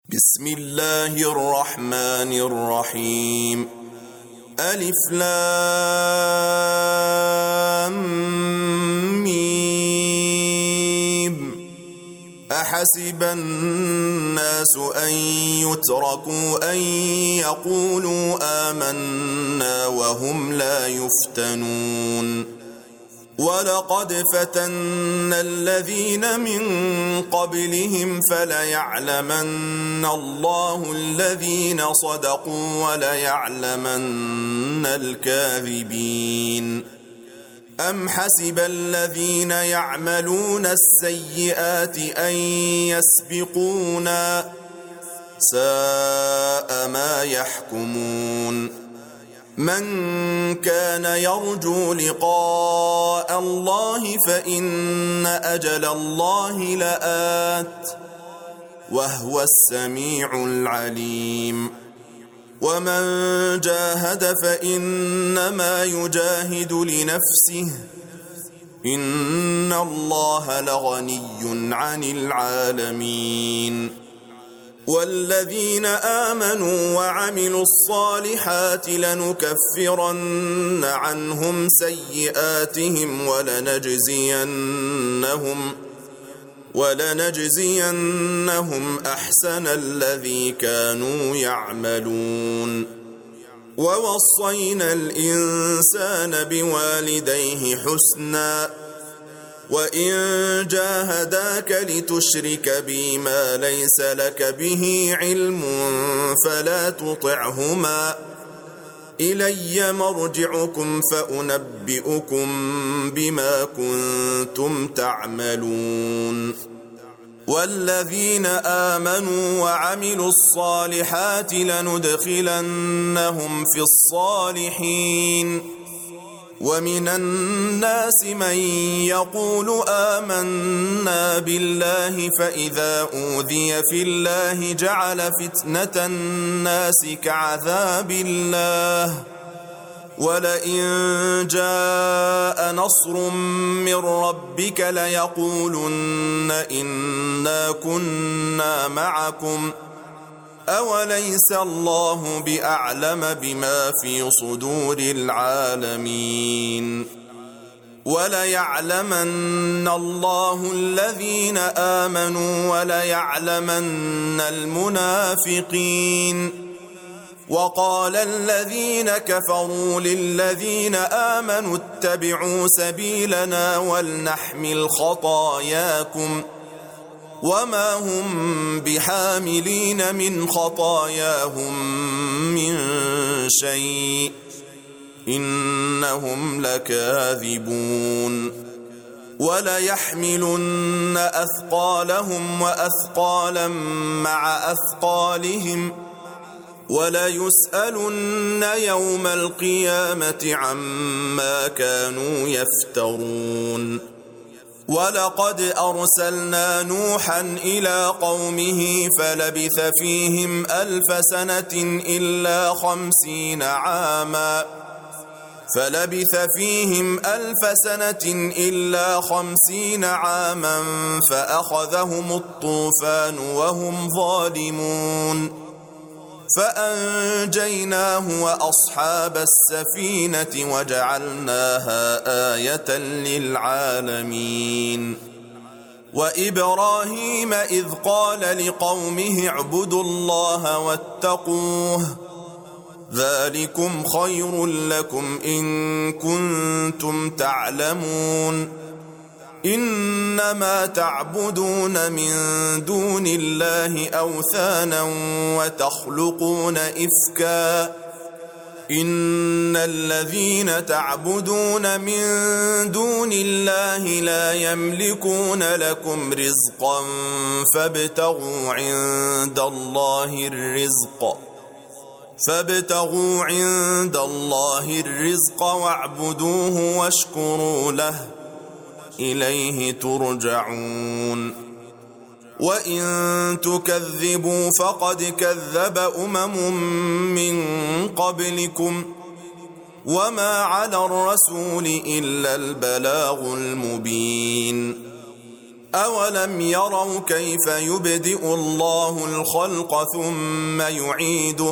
بسم الله الرحمن الرحيم. ألف لام ميم. أحسب الناس أن يتركوا أن يقولوا آمنا وهم لا يفتنون. ولقد فتنا الذين من قبلهم فليعلمن الله الذين صدقوا وليعلمن الكاذبين. أم حسب الذين يعملون السيئات أن يسبقونا ساء ما يحكمون. من كان يرجو لقاء الله فإن أجل الله لآت وهو السميع العليم. ومن جاهد فإنما يجاهد لنفسه إن الله لغني عن العالمين. والذين آمنوا وعملوا الصالحات لنكفرن عنهم سيئاتهم ولنجزينهم أحسن الذي كانوا يعملون. ووصينا الإنسان بوالديه حسنا وإن جاهداك لتشرك بي ما ليس لك به علم فلا تطعهما إلي مرجعكم فأنبئكم بما كنتم تعملون. والذين آمنوا وعملوا الصالحات لندخلنهم في الصالحين. ومن الناس من يقول آمنا بالله فإذا أوذي في الله جعل فتنة الناس كعذاب الله ولئن جاء نصر من ربك ليقولن إنا كنا معكم أوليس الله بأعلم بما في صدور العالمين. وليعلمن الله الذين آمنوا وليعلمن المنافقين. وقال الذين كفروا للذين آمنوا اتبعوا سبيلنا ولنحمل خطاياكم وما هم بحاملين من خطاياهم من شيء إنهم لكاذبون. وليحملن أثقالهم وأثقالا مع أثقالهم وليسألن يوم القيامة عما كانوا يفترون. ولقد أرسلنا نوحا إلى قومه فلبث فيهم 1000 سنة إلا 50 عاما فأخذهم الطوفان وهم ظالمون. فأنجيناه وأصحاب السفينة وجعلناها آية للعالمين. وإبراهيم إذ قال لقومه اعبدوا الله واتقوه ذلكم خير لكم إن كنتم تعلمون. إنما تعبدون من دون الله أوثانا وتخلقون إفكا إن الذين تعبدون من دون الله لا يملكون لكم رزقا فابتغوا عند الله الرزق واعبدوه واشكروا له إليه ترجعون. وإن تكذبوا فقد كذب من قبلكم وما على الرسول إلا البلاغ المبين. أولم يروا كيف يبدئ الله الخلق ثم يعيده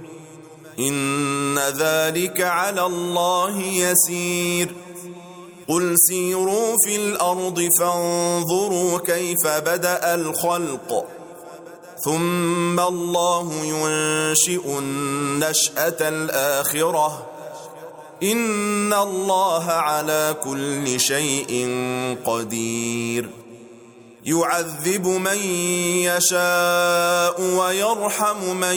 إن ذلك على الله يسير قل سيروا في الأرض فانظروا كيف بدأ الخلق ثم الله ينشئ النشأة الآخرة إن الله على كل شيء قدير يعذب من يشاء ويرحم من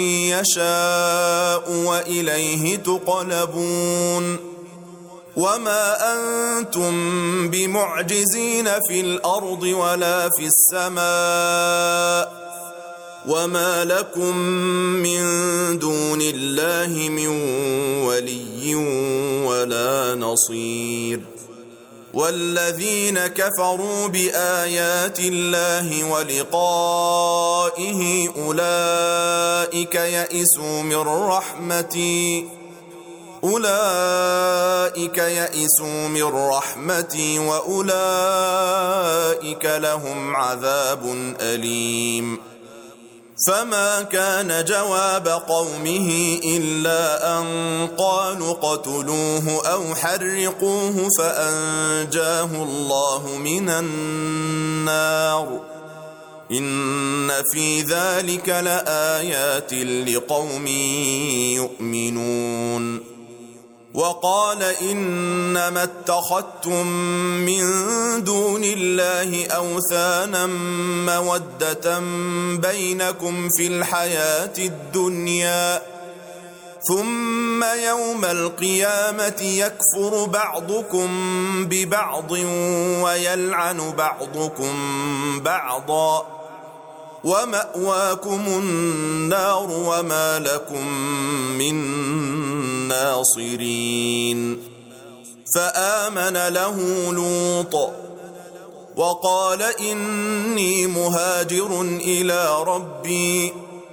يشاء وإليه تقلبون وما أنتم بمعجزين في الأرض ولا في السماء وما لكم من دون الله من ولي ولا نصير والذين كفروا بآيات الله ولقائه أولئك يئسوا من رحمتي وأولئك لهم عذاب أليم فما كان جواب قومه إلا أن قالوا قتلوه أو حرقوه فأنجاه الله من النار إن في ذلك لآيات لقوم يؤمنون وقال إنما اتخذتم من دون الله أوثانا مودة بينكم في الحياة الدنيا ثم يوم القيامة يكفر بعضكم ببعض ويلعن بعضكم بعضا ومأواكم النار وما لكم من ناصرين فآمن له لوط وقال إني مهاجر إلى ربي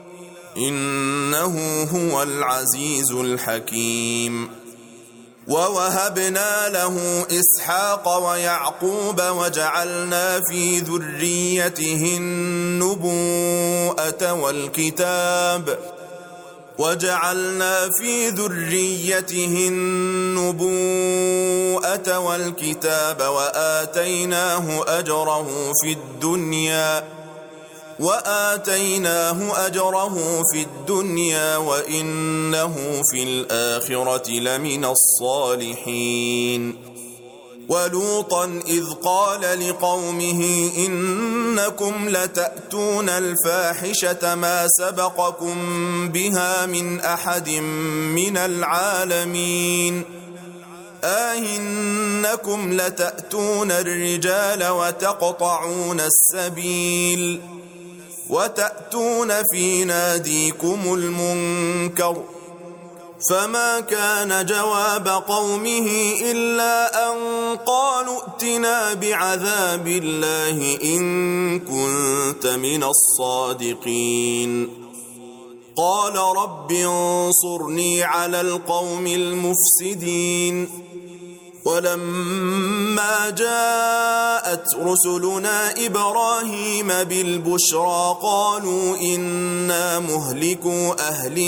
إنه هو العزيز الحكيم ووهبنا له إسحاق ويعقوب وجعلنا في ذريته النبوءة والكتاب وآتيناه أجره في الدنيا وإنه في الآخرة لمن الصالحين ولوطا إذ قال لقومه إنكم لتأتون الفاحشة ما سبقكم بها من أحد من العالمين إنكم لتأتون الرجال وتقطعون السبيل وتأتون في ناديكم المنكر فما كان جواب قومه إلا أن قالوا ائتنا بعذاب الله إن كنت من الصادقين قال رب انصرني على القوم المفسدين ولما جاءت رسلنا إبراهيم بالبشرى قالوا إنا مهلكو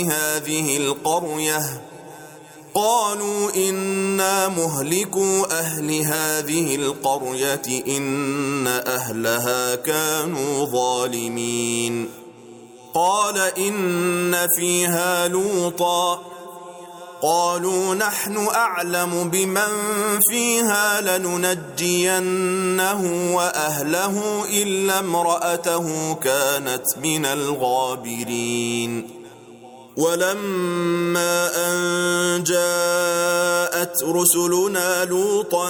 أهل هذه القرية إن أهلها كانوا ظالمين قال إن فيها لوطا قالوا نحن أعلم بمن فيها لننجينه وأهله إلا امرأته كانت من الغابرين ولما أن جاءت رسلنا لوطا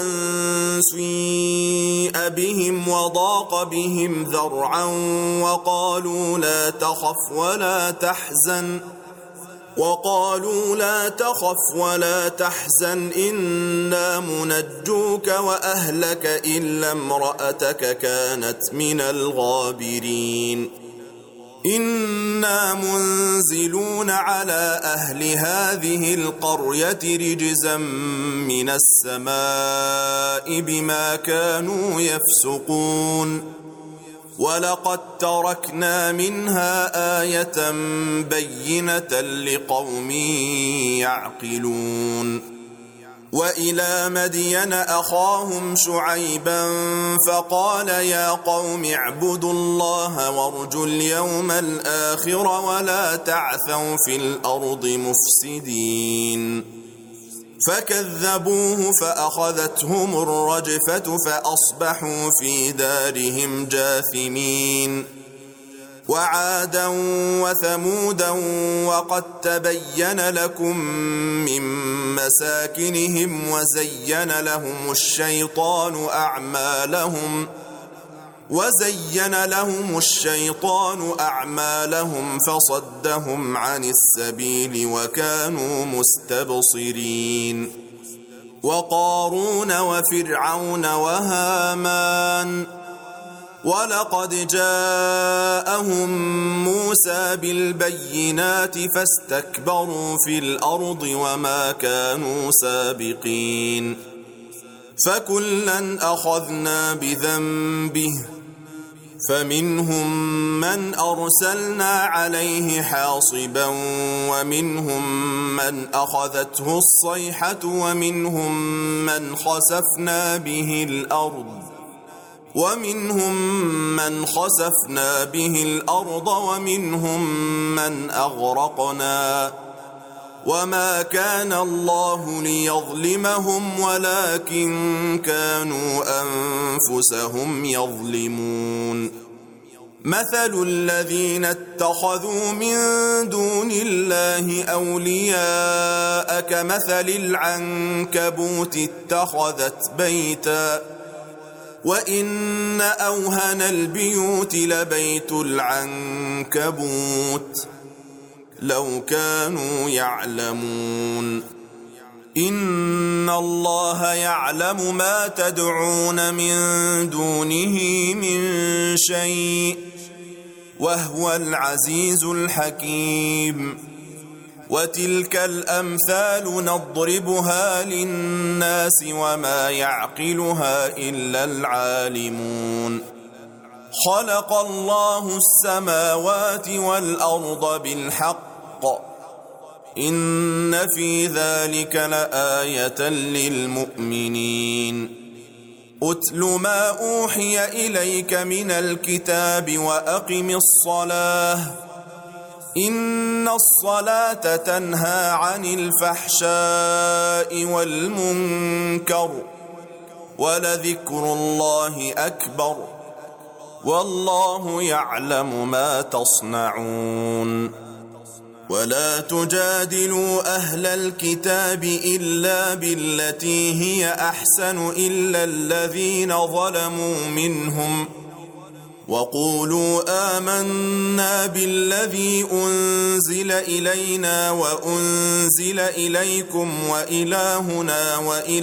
سيء بهم وضاق بهم ذرعا وقالوا لا تخف ولا تحزن إنا منجوك وأهلك إلا امرأتك كانت من الغابرين إنا منزلون على أهل هذه القرية رجزا من السماء بما كانوا يفسقون ولقد تركنا منها آية بينة لقوم يعقلون وإلى مدين أخاهم شعيبا فقال يا قوم اعبدوا الله وارجوا اليوم الآخر ولا تعثوا في الأرض مفسدين فكذبوه فأخذتهم الرجفة فأصبحوا في دارهم جاثمين وعادا وثمودا وقد تبين لكم من مساكنهم وزين لهم الشيطان أعمالهم فصدهم عن السبيل وكانوا مستبصرين وقارون وفرعون وهامان ولقد جاءهم موسى بالبينات فاستكبروا في الأرض وما كانوا سابقين فكلا أخذنا بذنبه فمنهم من أرسلنا عليه حاصبا ومنهم من أخذته الصيحة ومنهم من خسفنا به الأرض ومنهم من أغرقنا وما كان الله ليظلمهم ولكن كانوا أنفسهم يظلمون مثل الذين اتخذوا من دون الله أولياء كمثل العنكبوت اتخذت بيتا وإن أوهن البيوت لبيت العنكبوت لو كانوا يعلمون إن الله يعلم ما تدعون من دونه من شيء وهو العزيز الحكيم وتلك الأمثال نضربها للناس وما يعقلها إلا العالمون خلق الله السماوات والأرض بالحق إن في ذلك لآية للمؤمنين أتل ما أوحي إليك من الكتاب وأقم الصلاة إن الصلاة تنهى عن الفحشاء والمنكر ولذكر الله أكبر والله يعلم ما تصنعون ولا تجادلوا أهل الكتاب إلا بالتي هي أحسن إلا الذين ظلموا منهم وقولوا آمنا بالذي أنزل إلينا وأنزل إليكم وإلهنا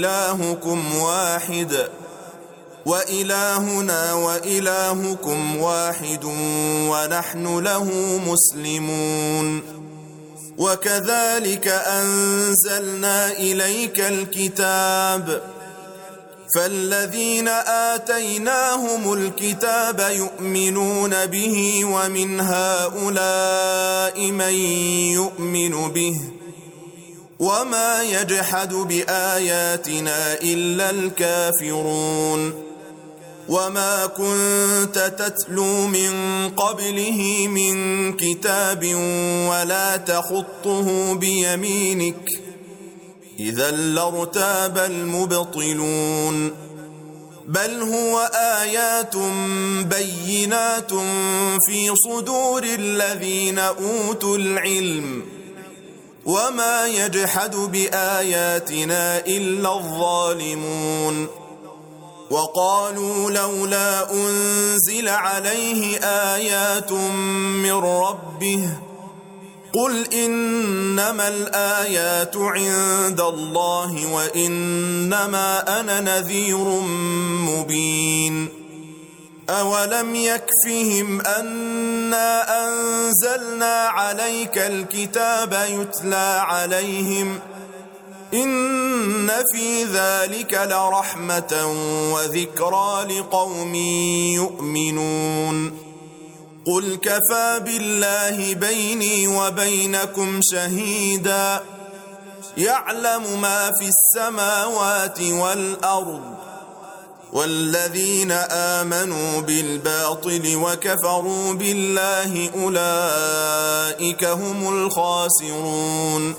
وإلهكم واحد ونحن له مسلمون وكذلك أنزلنا إليك الكتاب فالذين آتيناهم الكتاب يؤمنون به ومن هؤلاء من يؤمن به وما يجحد بآياتنا إلا الكافرون وما كنت تتلو من قبله من كتاب ولا تخطه بيمينك إذا لارتاب المبطلون بل هو آيات بينات في صدور الذين أوتوا العلم وما يجحد بآياتنا إلا الظالمون وقالوا لولا أنزل عليه آيات من ربه قل إنما الآيات عند الله وإنما أنا نذير مبين أولم يكفهم أنا أنزلنا عليك الكتاب يتلى عليهم إن في ذلك لرحمة وذكرى لقوم يؤمنون قل كفى بالله بيني وبينكم شهيدا يعلم ما في السماوات والأرض والذين آمنوا بالباطل وكفروا بالله أولئك هم الخاسرون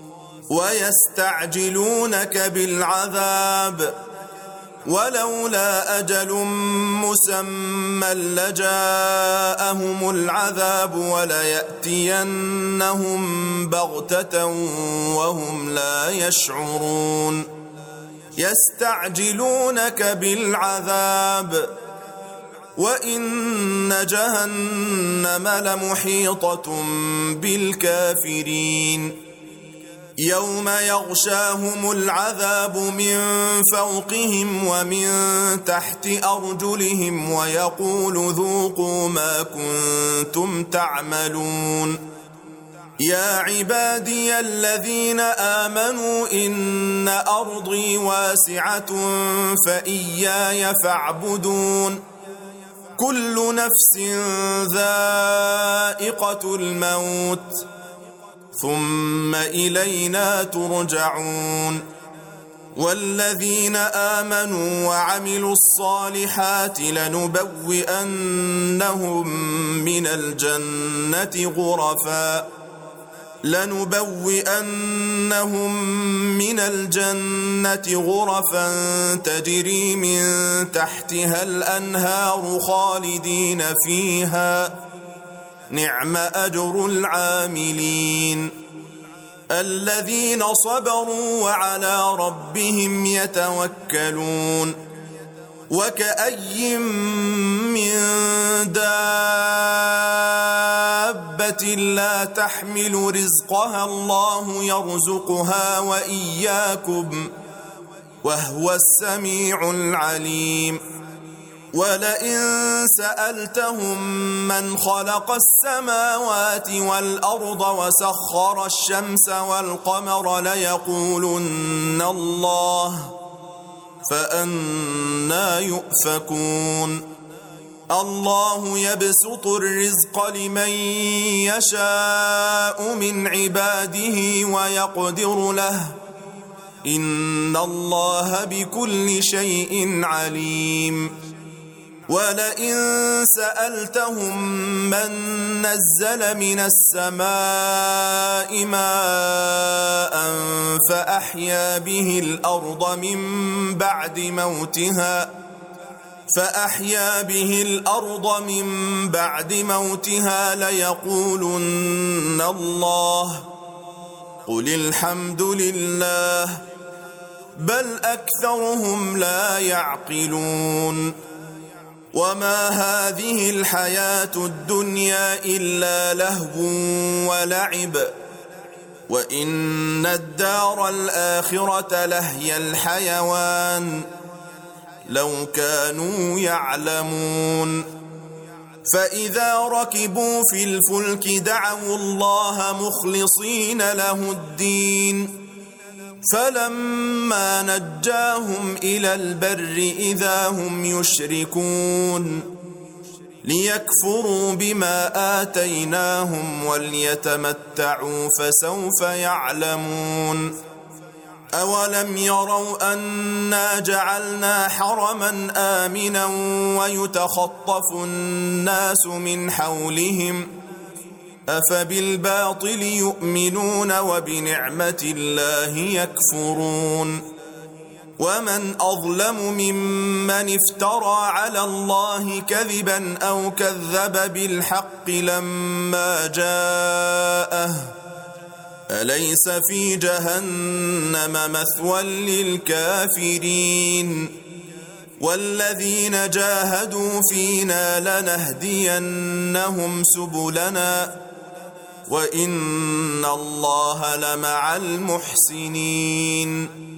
ويستعجلونك بالعذاب ولولا أجل مسمى لجاءهم العذاب وليأتينهم بغتة وهم لا يشعرون يستعجلونك بالعذاب وإن جهنم لمحيطة بالكافرين يوم يغشاهم العذاب من فوقهم ومن تحت أرجلهم ويقول ذوقوا ما كنتم تعملون يا عبادي الذين آمنوا إن أرضي واسعة فإياي فاعبدون كل نفس ذائقة الموت ثم إلينا ترجعون والذين آمنوا وعملوا الصالحات لنبوئنهم من الجنة غرفا تجري من تحتها الأنهار خالدين فيها نعم أجر العاملين الذين صبروا وعلى ربهم يتوكلون وكأي من دابة لا تحمل رزقها الله يرزقها وإياكم وهو السميع العليم ولئن سألتهم من خلق السماوات والأرض وسخر الشمس والقمر ليقولن الله فأنى يؤفكون الله يبسط الرزق لمن يشاء من عباده ويقدر له إن الله بكل شيء عليم ولئن سألتهم من نزل من السماء ماء فأحيا به الأرض من بعد موتها ليقولن الله قل الحمد لله بل أكثرهم لا يعقلون وما هذه الحياة الدنيا إلا لهو ولعب وإن الدار الآخرة لهي الحيوان لو كانوا يعلمون فإذا ركبوا في الفلك دعوا الله مخلصين له الدين فلما نجاهم إلى البر إذا هم يشركون ليكفروا بما آتيناهم وليتمتعوا فسوف يعلمون أولم يروا أنا جعلنا حرما آمنا ويتخطف الناس من حولهم أفبالباطل يؤمنون وبنعمة الله يكفرون ومن أظلم ممن افترى على الله كذبا أو كذب بالحق لما جاءه أليس في جهنم مثوى للكافرين والذين جاهدوا فينا لنهدينهم سبلنا وإن الله لمع المحسنين